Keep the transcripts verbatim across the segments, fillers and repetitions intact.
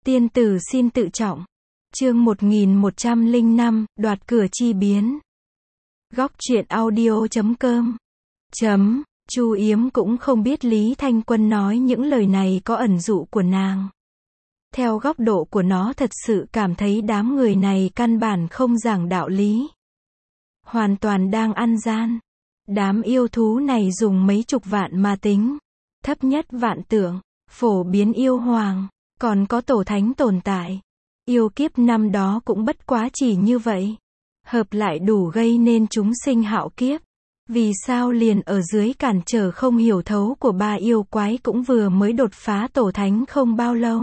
Tiên tử xin tự trọng. Chương một nghìn một trăm lẻ năm, đoạt cửa chi biến. Góc truyện audio chấm com. Chấm, Chu Yếm cũng không biết Lý Thanh Quân nói những lời này có ẩn dụ của nàng. Theo góc độ của nó thật sự cảm thấy đám người này căn bản không giảng đạo lý. Hoàn toàn đang ăn gian. Đám yêu thú này dùng mấy chục vạn mà tính. Thấp nhất vạn tượng, phổ biến yêu hoàng, còn có tổ thánh tồn tại. Yêu kiếp năm đó cũng bất quá chỉ như vậy. Hợp lại đủ gây nên chúng sinh hạo kiếp. Vì sao liền ở dưới cản trở không hiểu thấu của ba yêu quái cũng vừa mới đột phá tổ thánh không bao lâu.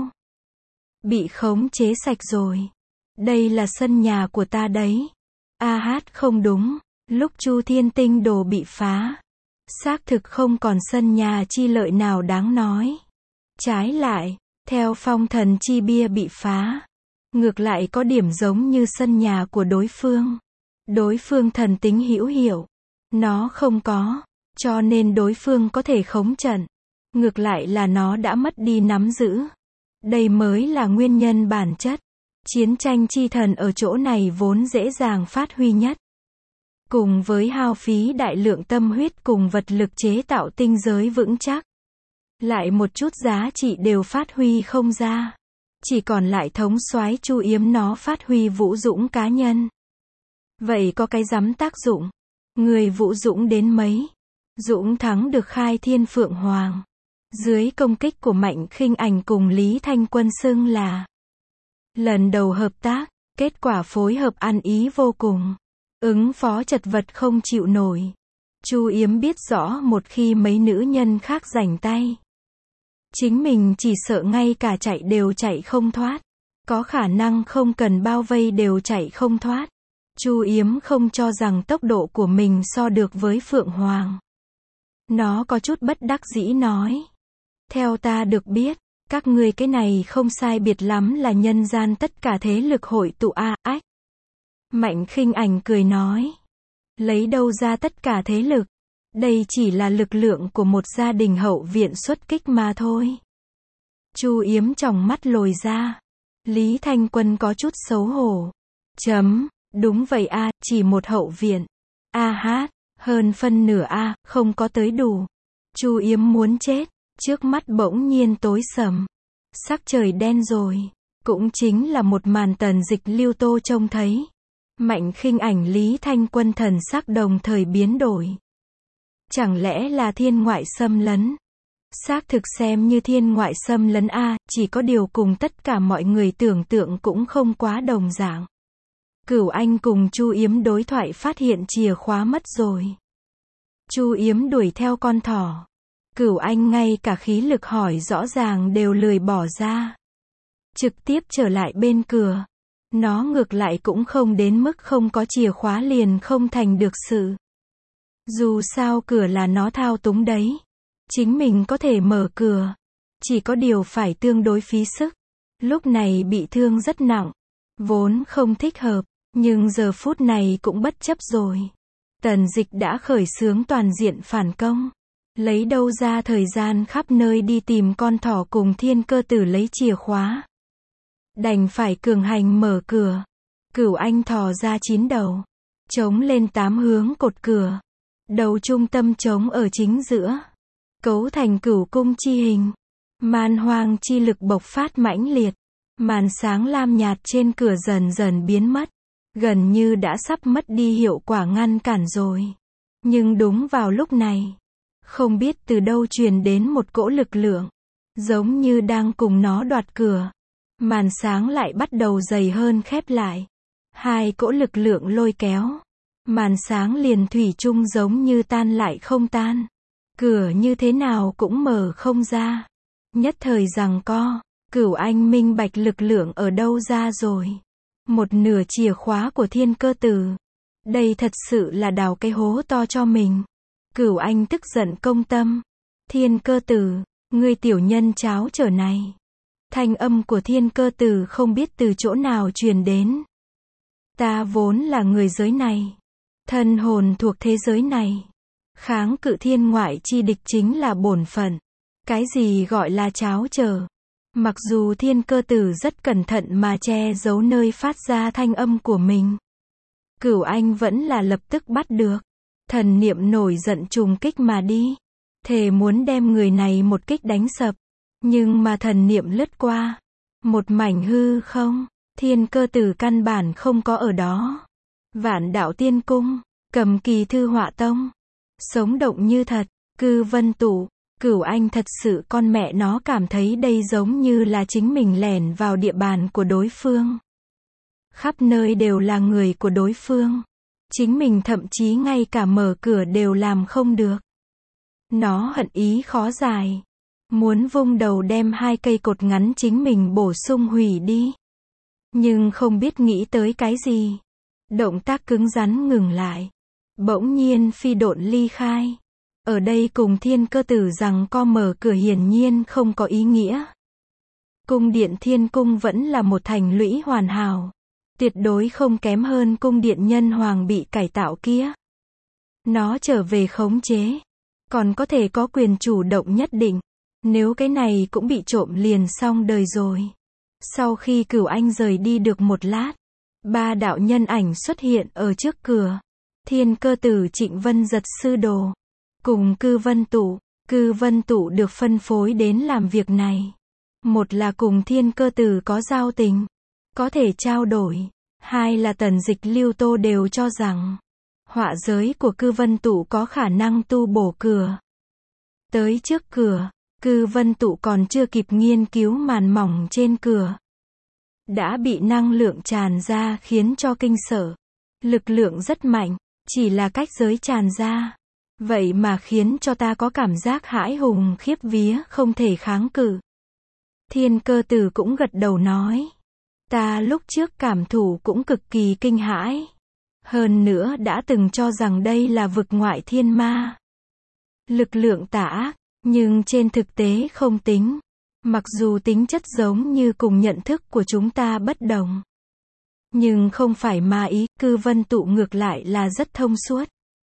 Bị khống chế sạch rồi. Đây là sân nhà của ta đấy. A hát không đúng. Lúc Chu Thiên Tinh Đồ bị phá, xác thực không còn sân nhà chi lợi nào đáng nói. Trái lại, theo Phong Thần Chi Bia bị phá, ngược lại có điểm giống như sân nhà của đối phương. Đối phương thần tính hữu hiệu, nó không có, cho nên đối phương có thể khống trận. Ngược lại là nó đã mất đi nắm giữ. Đây mới là nguyên nhân bản chất. Chiến tranh chi thần ở chỗ này vốn dễ dàng phát huy nhất. Cùng với hao phí đại lượng tâm huyết cùng vật lực chế tạo tinh giới vững chắc. Lại một chút giá trị đều phát huy không ra. Chỉ còn lại thống soái Chu Yếm nó phát huy vũ dũng cá nhân. Vậy có cái rắm tác dụng. Người vũ dũng đến mấy. Dũng thắng được Khai Thiên Phượng Hoàng. Dưới công kích của Mạnh Khinh Ảnh cùng Lý Thanh Quân xưng là lần đầu hợp tác, kết quả phối hợp ăn ý vô cùng. Ứng phó chật vật không chịu nổi. Chu Yếm biết rõ một khi mấy nữ nhân khác rảnh tay, chính mình chỉ sợ ngay cả chạy đều chạy không thoát. Có khả năng không cần bao vây đều chạy không thoát. Chu Yếm không cho rằng tốc độ của mình so được với Phượng Hoàng. Nó có chút bất đắc dĩ nói. Theo ta được biết, các ngươi cái này không sai biệt lắm là nhân gian tất cả thế lực hội tụ a ách. Mạnh Khinh Ảnh cười nói. Lấy đâu ra tất cả thế lực? Đây chỉ là lực lượng của một gia đình hậu viện xuất kích mà thôi. Chu Yếm tròng mắt lồi ra. Lý Thanh Quân có chút xấu hổ. Chấm, đúng vậy a, chỉ một hậu viện. A hát, hơn phân nửa a, không có tới đủ. Chu Yếm muốn chết, trước mắt bỗng nhiên tối sầm. Sắc trời đen rồi, cũng chính là một màn Tần Dịch Lưu Tô trông thấy. Mạnh Khinh Ảnh Lý Thanh Quân thần sắc đồng thời biến đổi. Chẳng lẽ là thiên ngoại xâm lấn? Xác thực xem như thiên ngoại xâm lấn a, chỉ có điều cùng tất cả mọi người tưởng tượng cũng không quá đồng dạng. Cửu Anh cùng Chu Yếm đối thoại phát hiện chìa khóa mất rồi. Chu Yếm đuổi theo con thỏ. Cửu Anh ngay cả khí lực hỏi rõ ràng đều lười bỏ ra. Trực tiếp trở lại bên cửa. Nó ngược lại cũng không đến mức không có chìa khóa liền không thành được sự. Dù sao cửa là nó thao túng đấy. Chính mình có thể mở cửa. Chỉ có điều phải tương đối phí sức. Lúc này bị thương rất nặng. Vốn không thích hợp. Nhưng giờ phút này cũng bất chấp rồi. Tần Dịch đã khởi xướng toàn diện phản công. Lấy đâu ra thời gian khắp nơi đi tìm con thỏ cùng Thiên Cơ Tử lấy chìa khóa. Đành phải cường hành mở cửa. Cửu Anh thò ra chín đầu. Chống lên tám hướng cột cửa. Đầu trung tâm chống ở chính giữa. Cấu thành cửu cung chi hình. Man hoang chi lực bộc phát mãnh liệt. Màn sáng lam nhạt trên cửa dần dần biến mất. Gần như đã sắp mất đi hiệu quả ngăn cản rồi. Nhưng đúng vào lúc này, không biết từ đâu truyền đến một cỗ lực lượng. Giống như đang cùng nó đoạt cửa. Màn sáng lại bắt đầu dày hơn khép lại. Hai cỗ lực lượng lôi kéo. Màn sáng liền thủy chung giống như tan lại không tan. Cửa như thế nào cũng mở không ra. Nhất thời giằng co, Cửu Anh minh bạch lực lượng ở đâu ra rồi. Một nửa chìa khóa của Thiên Cơ Tử. Đây thật sự là đào cái hố to cho mình. Cửu Anh tức giận công tâm. Thiên Cơ Tử, ngươi tiểu nhân cháo trở này. Thanh âm của Thiên Cơ Tử không biết từ chỗ nào truyền đến. Ta vốn là người giới này. Thân hồn thuộc thế giới này. Kháng cự thiên ngoại chi địch chính là bổn phận. Cái gì gọi là cháo trở? Mặc dù Thiên Cơ Tử rất cẩn thận mà che giấu nơi phát ra thanh âm của mình, Cửu Anh vẫn là lập tức bắt được. Thần niệm nổi giận trùng kích mà đi, thề muốn đem người này một kích đánh sập. Nhưng mà thần niệm lướt qua, một mảnh hư không, Thiên Cơ Tử căn bản không có ở đó. Vạn Đạo Tiên Cung, Cầm Kỳ Thư Họa Tông, sống động như thật, Cư Vân Tụ, Cửu Anh thật sự con mẹ nó cảm thấy đây giống như là chính mình lẻn vào địa bàn của đối phương. Khắp nơi đều là người của đối phương. Chính mình thậm chí ngay cả mở cửa đều làm không được. Nó hận ý khó giải. Muốn vung đầu đem hai cây cột ngắn chính mình bổ sung hủy đi. Nhưng không biết nghĩ tới cái gì. Động tác cứng rắn ngừng lại. Bỗng nhiên phi độn ly khai. Ở đây cùng Thiên Cơ Tử rằng co mở cửa hiển nhiên không có ý nghĩa. Cung điện Thiên Cung vẫn là một thành lũy hoàn hảo. Tuyệt đối không kém hơn cung điện nhân hoàng bị cải tạo kia. Nó trở về khống chế. Còn có thể có quyền chủ động nhất định. Nếu cái này cũng bị trộm liền xong đời rồi. Sau khi Cửu Anh rời đi được một lát, ba đạo nhân ảnh xuất hiện ở trước cửa. Thiên Cơ Tử, Trịnh Vân Giật sư đồ, cùng Cư Vân Tụ. Cư Vân Tụ được phân phối đến làm việc này. Một là cùng Thiên Cơ Tử có giao tình, có thể trao đổi. Hai là Tần Dịch Lưu Tô đều cho rằng họa giới của Cư Vân Tụ có khả năng tu bổ cửa. Tới trước cửa, Cư Vân Tụ còn chưa kịp nghiên cứu màn mỏng trên cửa, đã bị năng lượng tràn ra khiến cho kinh sợ. Lực lượng rất mạnh, chỉ là cách giới tràn ra. Vậy mà khiến cho ta có cảm giác hãi hùng khiếp vía không thể kháng cự. Thiên Cơ Tử cũng gật đầu nói. Ta lúc trước cảm thụ cũng cực kỳ kinh hãi. Hơn nữa đã từng cho rằng đây là vực ngoại thiên ma. Lực lượng tà ác, nhưng trên thực tế không tính. Mặc dù tính chất giống như cùng nhận thức của chúng ta bất đồng. Nhưng không phải ma ý, Cư Vân Tụ ngược lại là rất thông suốt.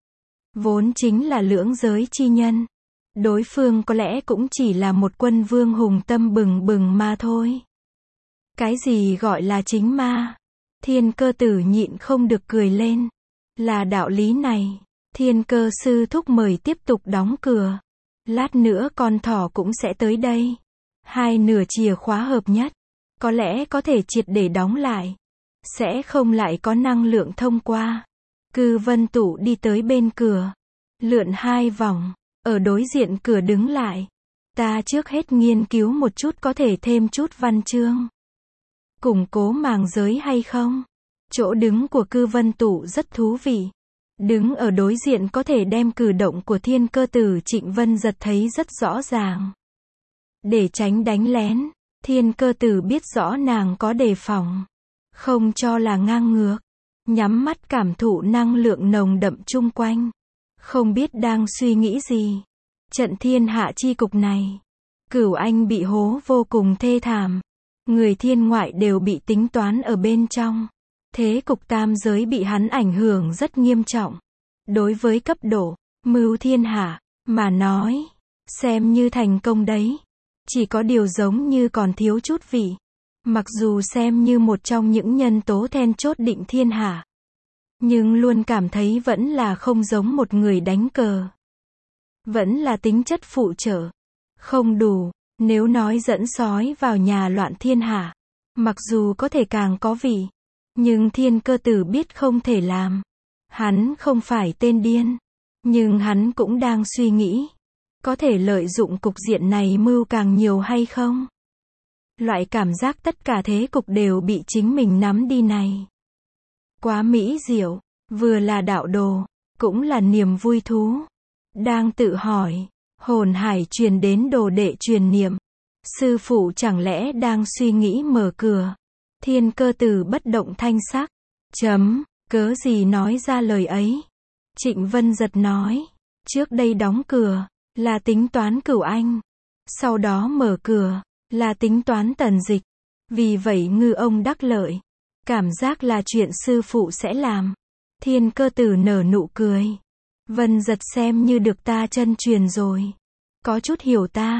Vốn chính là lưỡng giới chi nhân. Đối phương có lẽ cũng chỉ là một quân vương hùng tâm bừng bừng mà thôi. Cái gì gọi là chính ma? Thiên Cơ Tử nhịn không được cười lên. Là đạo lý này. Thiên Cơ sư thúc mời tiếp tục đóng cửa. Lát nữa con thỏ cũng sẽ tới đây. Hai nửa chìa khóa hợp nhất. Có lẽ có thể triệt để đóng lại. Sẽ không lại có năng lượng thông qua. Cư Vân Tụ đi tới bên cửa. Lượn hai vòng. Ở đối diện cửa đứng lại. Ta trước hết nghiên cứu một chút có thể thêm chút văn chương. Củng cố màng giới hay không? Chỗ đứng của Cư Vân Tụ rất thú vị. Đứng ở đối diện có thể đem cử động của Thiên Cơ Tử, Trịnh Vân Giật thấy rất rõ ràng. Để tránh đánh lén, Thiên Cơ Tử biết rõ nàng có đề phòng. Không cho là ngang ngược. Nhắm mắt cảm thụ năng lượng nồng đậm chung quanh. Không biết đang suy nghĩ gì. Trận thiên hạ chi cục này. Cửu Anh bị hố vô cùng thê thảm. Người thiên ngoại đều bị tính toán ở bên trong. Thế cục tam giới bị hắn ảnh hưởng rất nghiêm trọng. Đối với cấp độ mưu thiên hạ mà nói, xem như thành công đấy. Chỉ có điều giống như còn thiếu chút vị. Mặc dù xem như một trong những nhân tố then chốt định thiên hạ, nhưng luôn cảm thấy vẫn là không giống một người đánh cờ. Vẫn là tính chất phụ trợ. Không đủ. Nếu nói dẫn sói vào nhà loạn thiên hạ, mặc dù có thể càng có vị, nhưng Thiên Cơ Tử biết không thể làm. Hắn không phải tên điên, nhưng hắn cũng đang suy nghĩ, có thể lợi dụng cục diện này mưu càng nhiều hay không? Loại cảm giác tất cả thế cục đều bị chính mình nắm đi này. Quá mỹ diệu, vừa là đạo đồ, cũng là niềm vui thú. Đang tự hỏi, hồn hải truyền đến đồ đệ truyền niệm. Sư phụ chẳng lẽ đang suy nghĩ mở cửa? Thiên Cơ Tử bất động thanh sắc. Chấm, cớ gì nói ra lời ấy? Trịnh Vân Giật nói, trước đây đóng cửa, là tính toán Cửu Anh. Sau đó mở cửa, là tính toán Tần Dịch. Vì vậy ngư ông đắc lợi. Cảm giác là chuyện sư phụ sẽ làm. Thiên Cơ Tử nở nụ cười. Vân Giật xem như được ta chân truyền rồi. Có chút hiểu ta.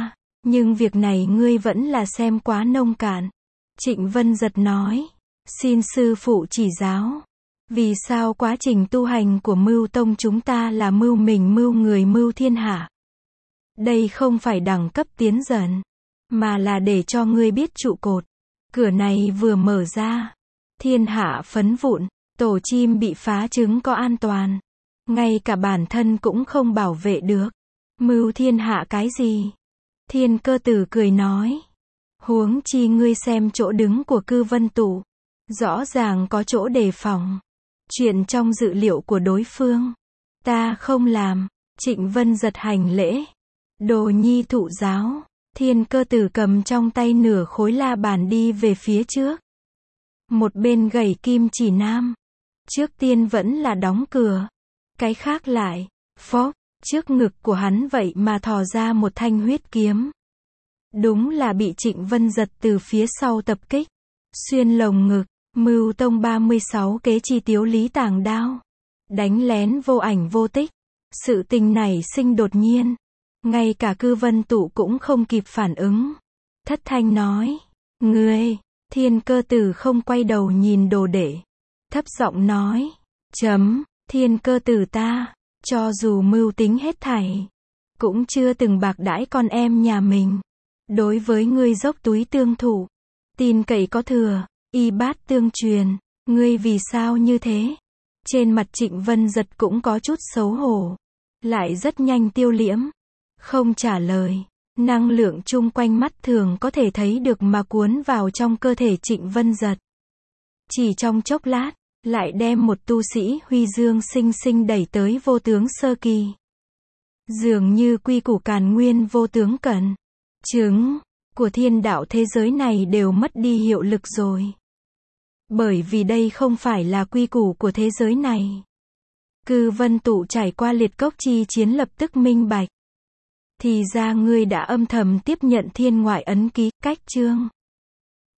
Nhưng việc này ngươi vẫn là xem quá nông cạn. Trịnh Vân Giật nói. Xin sư phụ chỉ giáo. Vì sao quá trình tu hành của Mưu Tông chúng ta là mưu mình mưu người mưu thiên hạ? Đây không phải đẳng cấp tiến dần, mà là để cho ngươi biết trụ cột. Cửa này vừa mở ra, thiên hạ phấn vụn, tổ chim bị phá trứng có an toàn. Ngay cả bản thân cũng không bảo vệ được. Mưu thiên hạ cái gì? Thiên Cơ Tử cười nói. Huống chi ngươi xem chỗ đứng của Cư Vân Tụ. Rõ ràng có chỗ đề phòng. Chuyện trong dự liệu của đối phương. Ta không làm. Trịnh Vân Giật hành lễ. Đồ nhi thụ giáo. Thiên Cơ Tử cầm trong tay nửa khối la bàn đi về phía trước. Một bên gẩy kim chỉ nam. Trước tiên vẫn là đóng cửa. Cái khác lại. Phốc. Trước ngực của hắn vậy mà thò ra một thanh huyết kiếm. Đúng là bị Trịnh Vân Giật từ phía sau tập kích. Xuyên lồng ngực. Mưu Tông ba mươi sáu kế chi tiếu lý tàng đao. Đánh lén vô ảnh vô tích. Sự tình này sinh đột nhiên. Ngay cả Cư Vân Tụ cũng không kịp phản ứng. Thất thanh nói. Ngươi. Thiên Cơ Tử không quay đầu nhìn đồ đệ. Thấp giọng nói. Chấm. Thiên Cơ Tử ta. Cho dù mưu tính hết thảy. Cũng chưa từng bạc đãi con em nhà mình. Đối với ngươi dốc túi tương thủ. Tin cậy có thừa. Y bát tương truyền. Ngươi vì sao như thế? Trên mặt Trịnh Vân Giật cũng có chút xấu hổ. Lại rất nhanh tiêu liễm. Không trả lời. Năng lượng chung quanh mắt thường có thể thấy được mà cuốn vào trong cơ thể Trịnh Vân Giật. Chỉ trong chốc lát, lại đem một tu sĩ huy dương sinh sinh đẩy tới vô tướng sơ kỳ. Dường như quy củ càn nguyên vô tướng cẩn. Chứng của thiên đạo thế giới này đều mất đi hiệu lực rồi. Bởi vì đây không phải là quy củ của thế giới này. Cư Vân Tụ trải qua liệt cốc chi chiến lập tức minh bạch. Thì ra ngươi đã âm thầm tiếp nhận thiên ngoại ấn ký, cách chương.